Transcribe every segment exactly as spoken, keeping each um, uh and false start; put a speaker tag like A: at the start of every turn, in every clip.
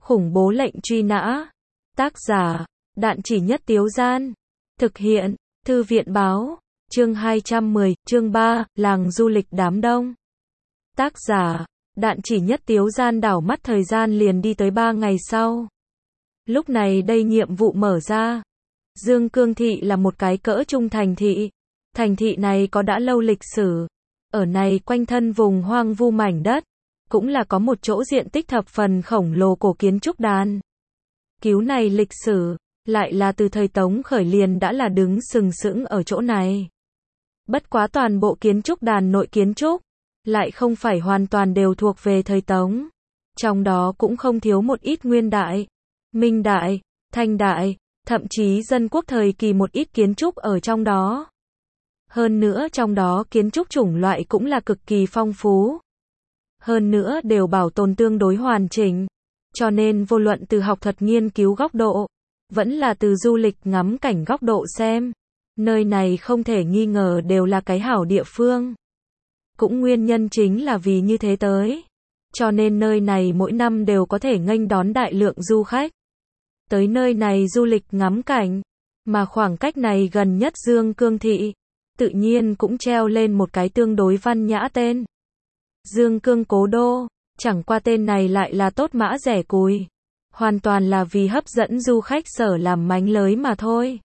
A: Khủng bố lệnh truy nã. Tác giả, Đạn Chỉ Nhất Tiếu Gian. Thực hiện, Thư viện Báo. Chương hai trăm mười, chương ba, làng du lịch đám đông. Tác giả, Đạn Chỉ Nhất Tiếu Gian. Đảo mắt thời gian liền đi tới ba ngày sau. Lúc này đây nhiệm vụ mở ra. Dương Cương Thị là một cái cỡ trung thành thị. Thành thị này có đã lâu lịch sử. Ở này quanh thân vùng hoang vu mảnh đất, cũng là có một chỗ diện tích thập phần khổng lồ cổ kiến trúc đàn. Cứu này lịch sử, lại là từ thời Tống khởi liền đã là đứng sừng sững ở chỗ này. Bất quá toàn bộ kiến trúc đàn nội kiến trúc, lại không phải hoàn toàn đều thuộc về thời Tống. Trong đó cũng không thiếu một ít nguyên đại, minh đại, thanh đại, thậm chí dân quốc thời kỳ một ít kiến trúc ở trong đó. Hơn nữa trong đó kiến trúc chủng loại cũng là cực kỳ phong phú. Hơn nữa đều bảo tồn tương đối hoàn chỉnh. Cho nên vô luận từ học thuật nghiên cứu góc độ, vẫn là từ du lịch ngắm cảnh góc độ xem, nơi này không thể nghi ngờ đều là cái hảo địa phương. Cũng nguyên nhân chính là vì như thế tới. Cho nên nơi này mỗi năm đều có thể nghênh đón đại lượng du khách. Tới nơi này du lịch ngắm cảnh, mà khoảng cách này gần nhất Dương Cương Thị, tự nhiên cũng treo lên một cái tương đối văn nhã tên. Dương Cương Cố Đô, chẳng qua tên này lại là tốt mã rẻ cùi. Hoàn toàn là vì hấp dẫn du khách sở làm mánh lới mà thôi.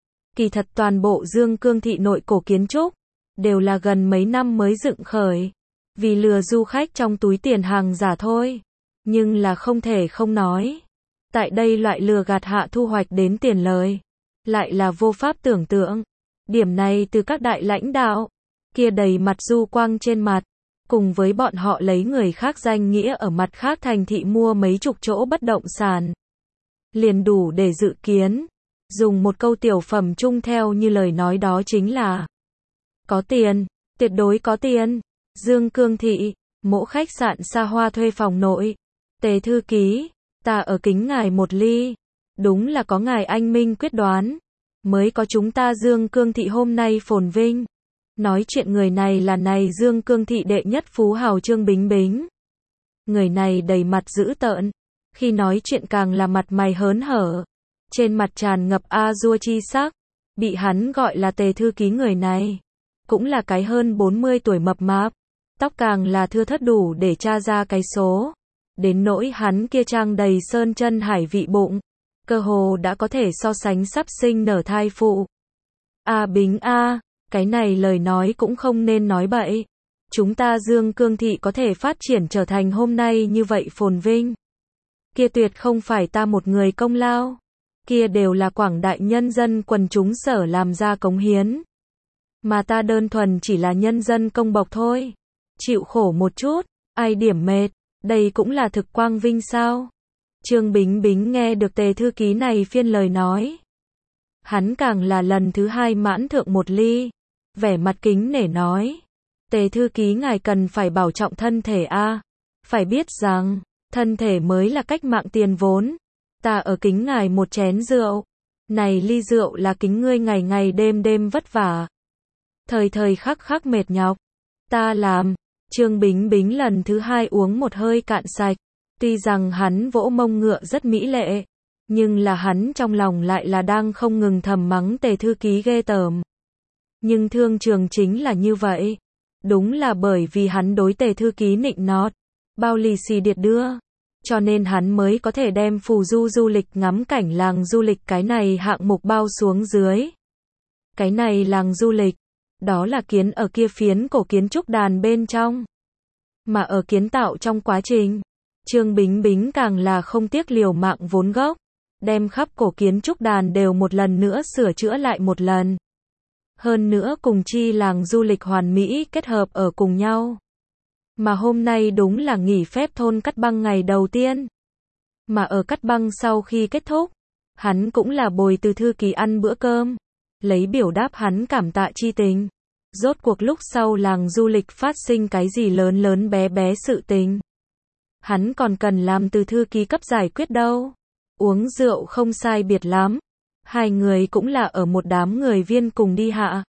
A: Kỳ thật toàn bộ Dương Cương Thị nội cổ kiến trúc, đều là gần mấy năm mới dựng khởi. Vì lừa du khách trong túi tiền hàng giả thôi. Nhưng là không thể không nói. Tại đây loại lừa gạt hạ thu hoạch đến tiền lời. Lại là vô pháp tưởng tượng. Điểm này từ các đại lãnh đạo, kia đầy mặt du quang trên mặt. Cùng với bọn họ lấy người khác danh nghĩa ở mặt khác thành thị mua mấy chục chỗ bất động sản. Liền đủ để dự kiến. Dùng một câu tiểu phẩm chung theo như lời nói đó chính là có tiền, tuyệt đối có tiền. Dương Cương Thị, mỗ khách sạn xa hoa thuê phòng nội. Tề thư ký, ta ở kính ngài một ly. Đúng là có ngài anh minh quyết đoán. Mới có chúng ta Dương Cương Thị hôm nay phồn vinh. Nói chuyện người này là này Dương Cương Thị đệ nhất phú hào Trương Bính Bính. Người này đầy mặt dữ tợn. Khi nói chuyện càng là mặt mày hớn hở. Trên mặt tràn ngập a dua chi sắc. Bị hắn gọi là tề thư ký người này. Cũng là cái hơn bốn mươi tuổi mập mạp. Tóc càng là thưa thớt đủ để tra ra cái số. Đến nỗi hắn kia trang đầy sơn chân hải vị bụng. Cơ hồ đã có thể so sánh sắp sinh nở thai phụ. A Bính a, cái này lời nói cũng không nên nói bậy. Chúng ta Dương Cương Thị có thể phát triển trở thành hôm nay như vậy phồn vinh. Kia tuyệt không phải ta một người công lao. Kia đều là quảng đại nhân dân quần chúng sở làm ra cống hiến. Mà ta đơn thuần chỉ là nhân dân công bộc thôi. Chịu khổ một chút, ai điểm mệt, đây cũng là thực quang vinh sao. Trương Bính Bính nghe được tề thư ký này phiên lời nói. Hắn càng là lần thứ hai mãn thượng một ly. Vẻ mặt kính nể nói. Tề thư ký ngài cần phải bảo trọng thân thể a. Phải biết rằng, thân thể mới là cách mạng tiền vốn. Ta ở kính ngài một chén rượu. Này ly rượu là kính ngươi ngày ngày đêm đêm vất vả. Thời thời khắc khắc mệt nhọc. Ta làm. Trương Bính Bính lần thứ hai uống một hơi cạn sạch. Tuy rằng hắn vỗ mông ngựa rất mỹ lệ. Nhưng là hắn trong lòng lại là đang không ngừng thầm mắng tề thư ký ghê tởm. Nhưng thương trường chính là như vậy. Đúng là bởi vì hắn đối tề thư ký nịnh nọt. Bao lì xì điệt đưa. Cho nên hắn mới có thể đem phù du du lịch ngắm cảnh làng du lịch cái này hạng mục bao xuống dưới. Cái này làng du lịch. Đó là kiến ở kia phiến cổ kiến trúc đàn bên trong. Mà ở kiến tạo trong quá trình. Trương Bính Bính càng là không tiếc liều mạng vốn gốc. Đem khắp cổ kiến trúc đàn đều một lần nữa sửa chữa lại một lần. Hơn nữa cùng chi làng du lịch hoàn mỹ kết hợp ở cùng nhau. Mà hôm nay đúng là nghỉ phép thôn Cắt Băng ngày đầu tiên. Mà ở Cắt Băng sau khi kết thúc, hắn cũng là bồi từ thư ký ăn bữa cơm. Lấy biểu đáp hắn cảm tạ chi tình. Rốt cuộc lúc sau làng du lịch phát sinh cái gì lớn lớn bé bé sự tình. Hắn còn cần làm từ thư ký cấp giải quyết đâu. Uống rượu không sai biệt lắm. Hai người cũng là ở một đám người viên cùng đi hạ.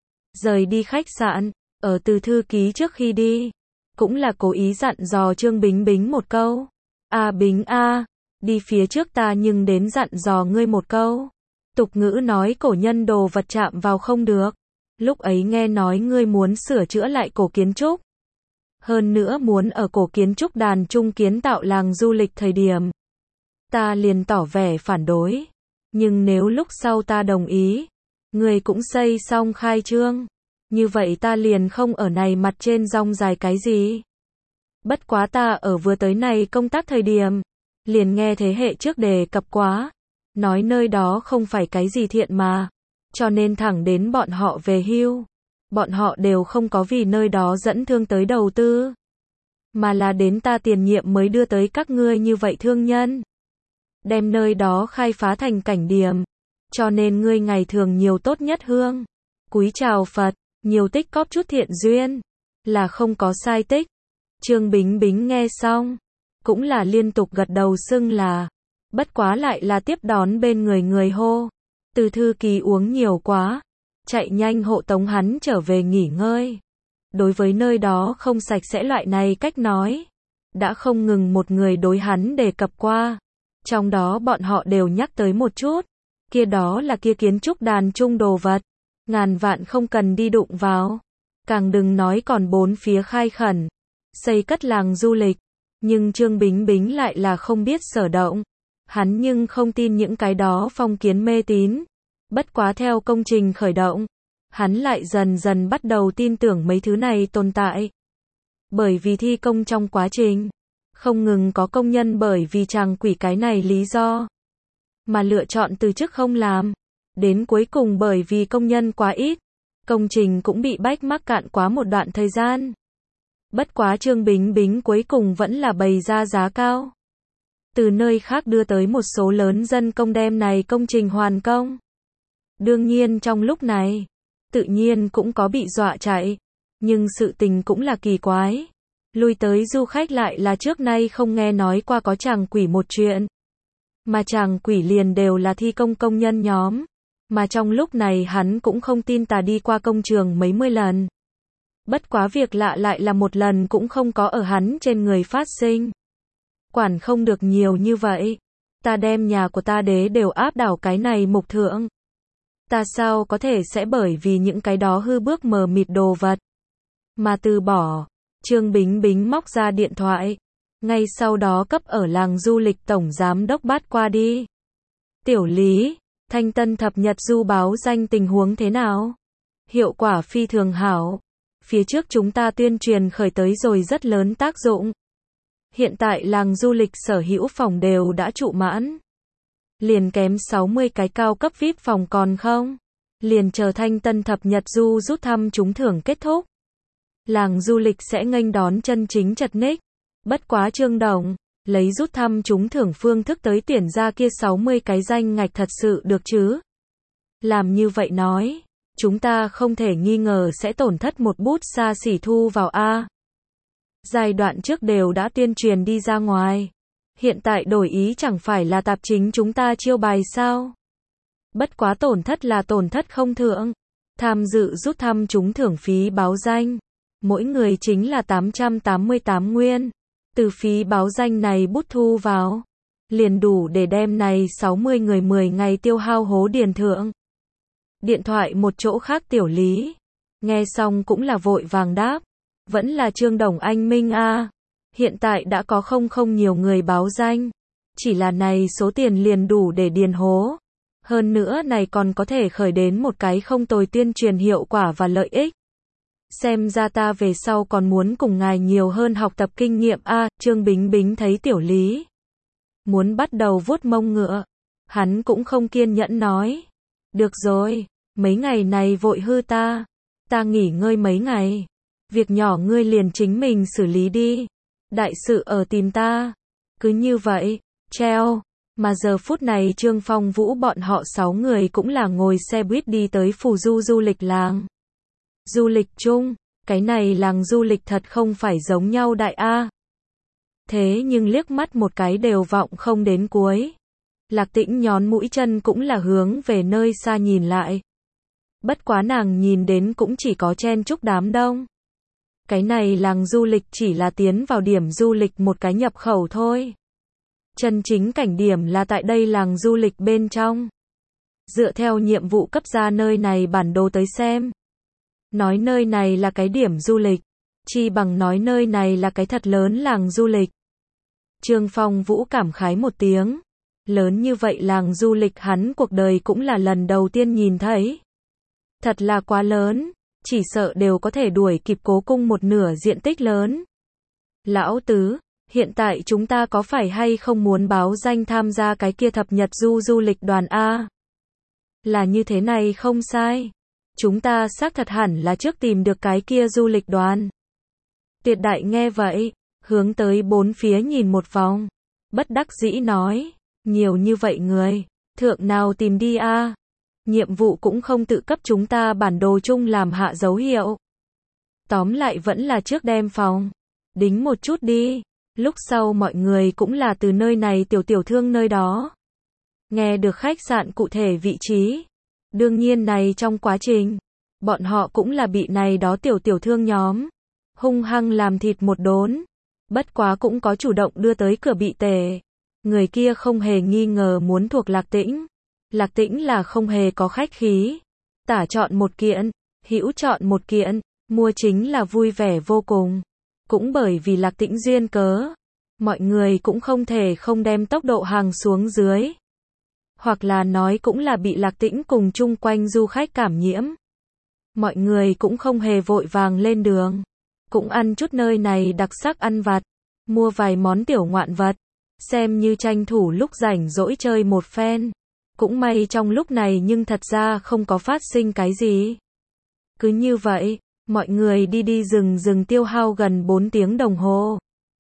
A: Rời đi khách sạn, ở từ thư ký trước khi đi. Cũng là cố ý dặn dò Trương Bính Bính một câu. A Bính a, đi phía trước ta nhưng đến dặn dò ngươi một câu. Tục ngữ nói cổ nhân đồ vật chạm vào không được. Lúc ấy nghe nói ngươi muốn sửa chữa lại cổ kiến trúc. Hơn nữa muốn ở cổ kiến trúc đàn trung kiến tạo làng du lịch thời điểm. Ta liền tỏ vẻ phản đối. Nhưng nếu lúc sau ta đồng ý, ngươi cũng xây xong khai trương. Như vậy ta liền không ở này mặt trên rong dài cái gì. Bất quá ta ở vừa tới này công tác thời điểm. Liền nghe thế hệ trước đề cập quá. Nói nơi đó không phải cái gì thiện mà. Cho nên thẳng đến bọn họ về hưu. Bọn họ đều không có vì nơi đó dẫn thương tới đầu tư. Mà là đến ta tiền nhiệm mới đưa tới các ngươi như vậy thương nhân. Đem nơi đó khai phá thành cảnh điểm. Cho nên ngươi ngày thường nhiều tốt nhất hương. Cúi chào Phật, nhiều tích cóp chút thiện duyên. Là không có sai tích. Trương Bính Bính nghe xong. Cũng là liên tục gật đầu xưng là. Bất quá lại là tiếp đón bên người người hô. Từ thư ký uống nhiều quá. Chạy nhanh hộ tống hắn trở về nghỉ ngơi. Đối với nơi đó không sạch sẽ loại này cách nói. Đã không ngừng một người đối hắn đề cập qua. Trong đó bọn họ đều nhắc tới một chút. Kia đó là kia kiến trúc đàn trung đồ vật. Ngàn vạn không cần đi đụng vào. Càng đừng nói còn bốn phía khai khẩn. Xây cất làng du lịch. Nhưng Trương Bính Bính lại là không biết sở động. Hắn nhưng không tin những cái đó phong kiến mê tín. Bất quá theo công trình khởi động. Hắn lại dần dần bắt đầu tin tưởng mấy thứ này tồn tại. Bởi vì thi công trong quá trình. Không ngừng có công nhân bởi vì chàng quỷ cái này lý do. Mà lựa chọn từ chức không làm. Đến cuối cùng bởi vì công nhân quá ít. Công trình cũng bị bách mắc cạn quá một đoạn thời gian. Bất quá Trương Bính Bính cuối cùng vẫn là bày ra giá cao. Từ nơi khác đưa tới một số lớn dân công đem này công trình hoàn công. Đương nhiên trong lúc này, tự nhiên cũng có bị dọa chạy. Nhưng sự tình cũng là kỳ quái. Lui tới du khách lại là trước nay không nghe nói qua có chàng quỷ một chuyện. Mà chàng quỷ liền đều là thi công công nhân nhóm. Mà trong lúc này hắn cũng không tin tà đi qua công trường mấy mươi lần. Bất quá việc lạ lại là một lần cũng không có ở hắn trên người phát sinh. Quản không được nhiều như vậy. Ta đem nhà của ta đế đều áp đảo cái này mục thượng. Ta sao có thể sẽ bởi vì những cái đó hư bước mờ mịt đồ vật. Mà từ bỏ. Trương Bính Bính móc ra điện thoại. Ngay sau đó cấp ở làng du lịch tổng giám đốc bắt qua đi. Tiểu Lý, Thanh Tân thập nhật du báo danh tình huống thế nào? Hiệu quả phi thường hảo. Phía trước chúng ta tuyên truyền khởi tới rồi rất lớn tác dụng. Hiện tại làng du lịch sở hữu phòng đều đã trụ mãn. Liền kém sáu mươi cái cao cấp vi ai pi phòng còn không? Liền chờ Thanh Tân thập nhật du rút thăm trúng thưởng kết thúc. Làng du lịch sẽ nghênh đón chân chính chật ních. Bất quá Trương Đồng, lấy rút thăm trúng thưởng phương thức tới tuyển ra kia sáu mươi cái danh ngạch thật sự được chứ? Làm như vậy nói, chúng ta không thể nghi ngờ sẽ tổn thất một bút xa xỉ thu vào A. Giai đoạn trước đều đã tuyên truyền đi ra ngoài. Hiện tại đổi ý chẳng phải là tạp chính chúng ta chiêu bài sao? Bất quá tổn thất là tổn thất không thượng. Tham dự rút thăm trúng thưởng phí báo danh. Mỗi người chính là tám trăm tám mươi tám nguyên. Từ phí báo danh này bút thu vào. Liền đủ để đem này sáu mươi người mười ngày tiêu hao hố điền thượng. Điện thoại một chỗ khác Tiểu Lý. Nghe xong cũng là vội vàng đáp. Vẫn là Trương Đồng anh Minh a. Hiện tại đã có không không nhiều người báo danh. Chỉ là này số tiền liền đủ để điền hố. Hơn nữa này còn có thể khởi đến một cái không tồi tuyên truyền hiệu quả và lợi ích. Xem ra ta về sau còn muốn cùng ngài nhiều hơn học tập kinh nghiệm a. Trương Bính Bính thấy Tiểu Lý muốn bắt đầu vuốt mông ngựa. Hắn cũng không kiên nhẫn nói. Được rồi, mấy ngày này vội hư ta. Ta nghỉ ngơi mấy ngày. Việc nhỏ ngươi liền chính mình xử lý đi. Đại sự ở tìm ta. Cứ như vậy, treo. Mà giờ phút này Trương Phong Vũ bọn họ sáu người cũng là ngồi xe buýt đi tới Phù Du du lịch làng. Du lịch chung, cái này làng du lịch thật không phải giống nhau đại A. Thế nhưng liếc mắt một cái đều vọng không đến cuối. Lạc Tĩnh nhón mũi chân cũng là hướng về nơi xa nhìn lại. Bất quá nàng nhìn đến cũng chỉ có chen chúc đám đông. Cái này làng du lịch chỉ là tiến vào điểm du lịch một cái nhập khẩu thôi. Chân chính cảnh điểm là tại đây làng du lịch bên trong. Dựa theo nhiệm vụ cấp ra nơi này bản đồ tới xem. Nói nơi này là cái điểm du lịch, chi bằng nói nơi này là cái thật lớn làng du lịch. Trương Phong Vũ cảm khái một tiếng. Lớn như vậy làng du lịch hắn cuộc đời cũng là lần đầu tiên nhìn thấy. Thật là quá lớn, chỉ sợ đều có thể đuổi kịp Cố Cung một nửa diện tích lớn. Lão Tứ, hiện tại chúng ta có phải hay không muốn báo danh tham gia cái kia thập nhật du du lịch đoàn A? Là như thế này không sai. Chúng ta xác thật hẳn là trước tìm được cái kia du lịch đoàn. Tuyệt Đại nghe vậy, hướng tới bốn phía nhìn một vòng. Bất đắc dĩ nói, nhiều như vậy người, thượng nào tìm đi a? Nhiệm vụ cũng không tự cấp chúng ta bản đồ chung làm hạ dấu hiệu. Tóm lại vẫn là trước đem phòng đính một chút đi, lúc sau mọi người cũng là từ nơi này tiểu tiểu thương nơi đó. Nghe được khách sạn cụ thể vị trí. Đương nhiên này trong quá trình, bọn họ cũng là bị này đó tiểu tiểu thương nhóm hung hăng làm thịt một đốn. Bất quá cũng có chủ động đưa tới cửa bị tề. Người kia không hề nghi ngờ muốn thuộc Lạc Tĩnh. Lạc Tĩnh là không hề có khách khí. Tả chọn một kiện, hữu chọn một kiện, mua chính là vui vẻ vô cùng. Cũng bởi vì Lạc Tĩnh duyên cớ, mọi người cũng không thể không đem tốc độ hàng xuống dưới. Hoặc là nói cũng là bị Lạc Tĩnh cùng chung quanh du khách cảm nhiễm. Mọi người cũng không hề vội vàng lên đường. Cũng ăn chút nơi này đặc sắc ăn vặt. Mua vài món tiểu ngoạn vật. Xem như tranh thủ lúc rảnh rỗi chơi một phen. Cũng may trong lúc này nhưng thật ra không có phát sinh cái gì. Cứ như vậy, mọi người đi đi rừng rừng tiêu hao gần bốn tiếng đồng hồ.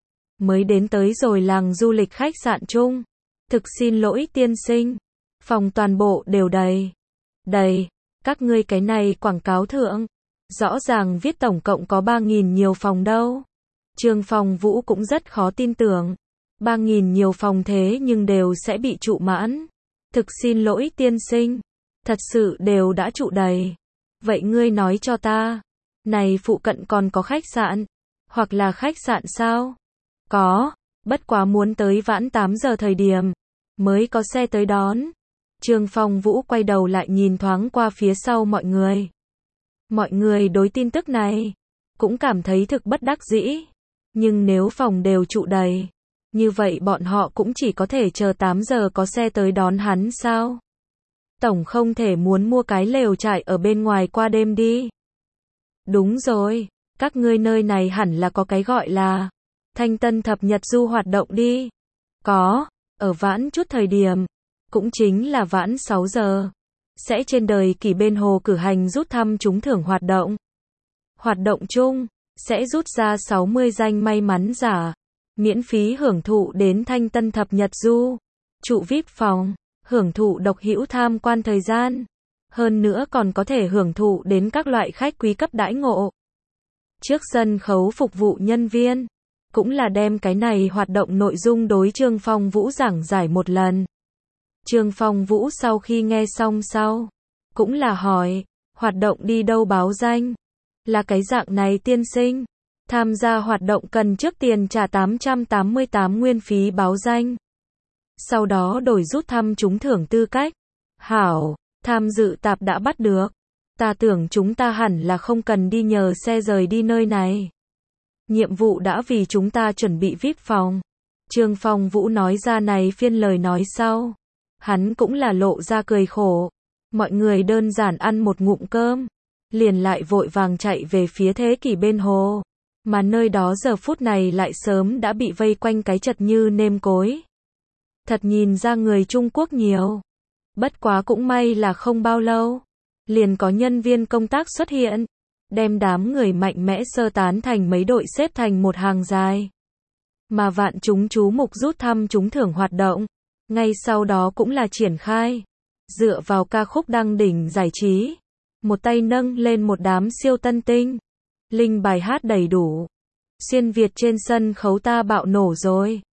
A: Mới đến tới rồi làng du lịch khách sạn chung. Thực xin lỗi tiên sinh. Phòng toàn bộ đều đầy. Đầy, các ngươi cái này quảng cáo thượng. Rõ ràng viết tổng cộng có ba nghìn nhiều phòng đâu. Trương Phong Vũ cũng rất khó tin tưởng. ba nghìn nhiều phòng thế nhưng đều sẽ bị trụ mãn. Thực xin lỗi tiên sinh. Thật sự đều đã trụ đầy. Vậy ngươi nói cho ta. Này phụ cận còn có khách sạn. Hoặc là khách sạn sao? Có. Bất quá muốn tới vãn tám giờ thời điểm. Mới có xe tới đón. Trương Phong Vũ quay đầu lại nhìn thoáng qua phía sau mọi người. Mọi người đối tin tức này cũng cảm thấy thực bất đắc dĩ. Nhưng nếu phòng đều trụ đầy, như vậy bọn họ cũng chỉ có thể chờ tám giờ có xe tới đón hắn sao? Tổng không thể muốn mua cái lều trại ở bên ngoài qua đêm đi. Đúng rồi, các ngươi nơi này hẳn là có cái gọi là Thanh Tân thập nhật du hoạt động đi. Có, ở vãn chút thời điểm, cũng chính là vãn sáu giờ, sẽ trên đời kỳ bên hồ cử hành rút thăm trúng thưởng hoạt động. Hoạt động chung, sẽ rút ra sáu mươi danh may mắn giả, miễn phí hưởng thụ đến Thanh Tân thập nhật du, trụ vi ai pi phòng, hưởng thụ độc hữu tham quan thời gian. Hơn nữa còn có thể hưởng thụ đến các loại khách quý cấp đãi ngộ. Trước sân khấu phục vụ nhân viên, cũng là đem cái này hoạt động nội dung đối Trương Phong Vũ giảng giải một lần. Trương Phong Vũ sau khi nghe xong sau, cũng là hỏi, hoạt động đi đâu báo danh? Là cái dạng này tiên sinh. Tham gia hoạt động cần trước tiền trả tám trăm tám mươi tám nguyên phí báo danh. Sau đó đổi rút thăm trúng thưởng tư cách. Hảo, tham dự tạp đã bắt được. Ta tưởng chúng ta hẳn là không cần đi nhờ xe rời đi nơi này. Nhiệm vụ đã vì chúng ta chuẩn bị vi ai pi phòng. Trương Phong Vũ nói ra này phiên lời nói sau. Hắn cũng là lộ ra cười khổ. Mọi người đơn giản ăn một ngụm cơm. Liền lại vội vàng chạy về phía thế kỷ bên hồ. Mà nơi đó giờ phút này lại sớm đã bị vây quanh cái chật như nêm cối. Thật nhìn ra người Trung Quốc nhiều. Bất quá cũng may là không bao lâu. Liền có nhân viên công tác xuất hiện. Đem đám người mạnh mẽ sơ tán thành mấy đội xếp thành một hàng dài. Mà vạn chúng chú mục rút thăm trúng thưởng hoạt động. Ngay sau đó cũng là triển khai. Dựa vào ca khúc đăng đỉnh giải trí. Một tay nâng lên một đám siêu tân tinh. Linh bài hát đầy đủ. Xuyên Việt trên sân khấu ta bạo nổ rồi.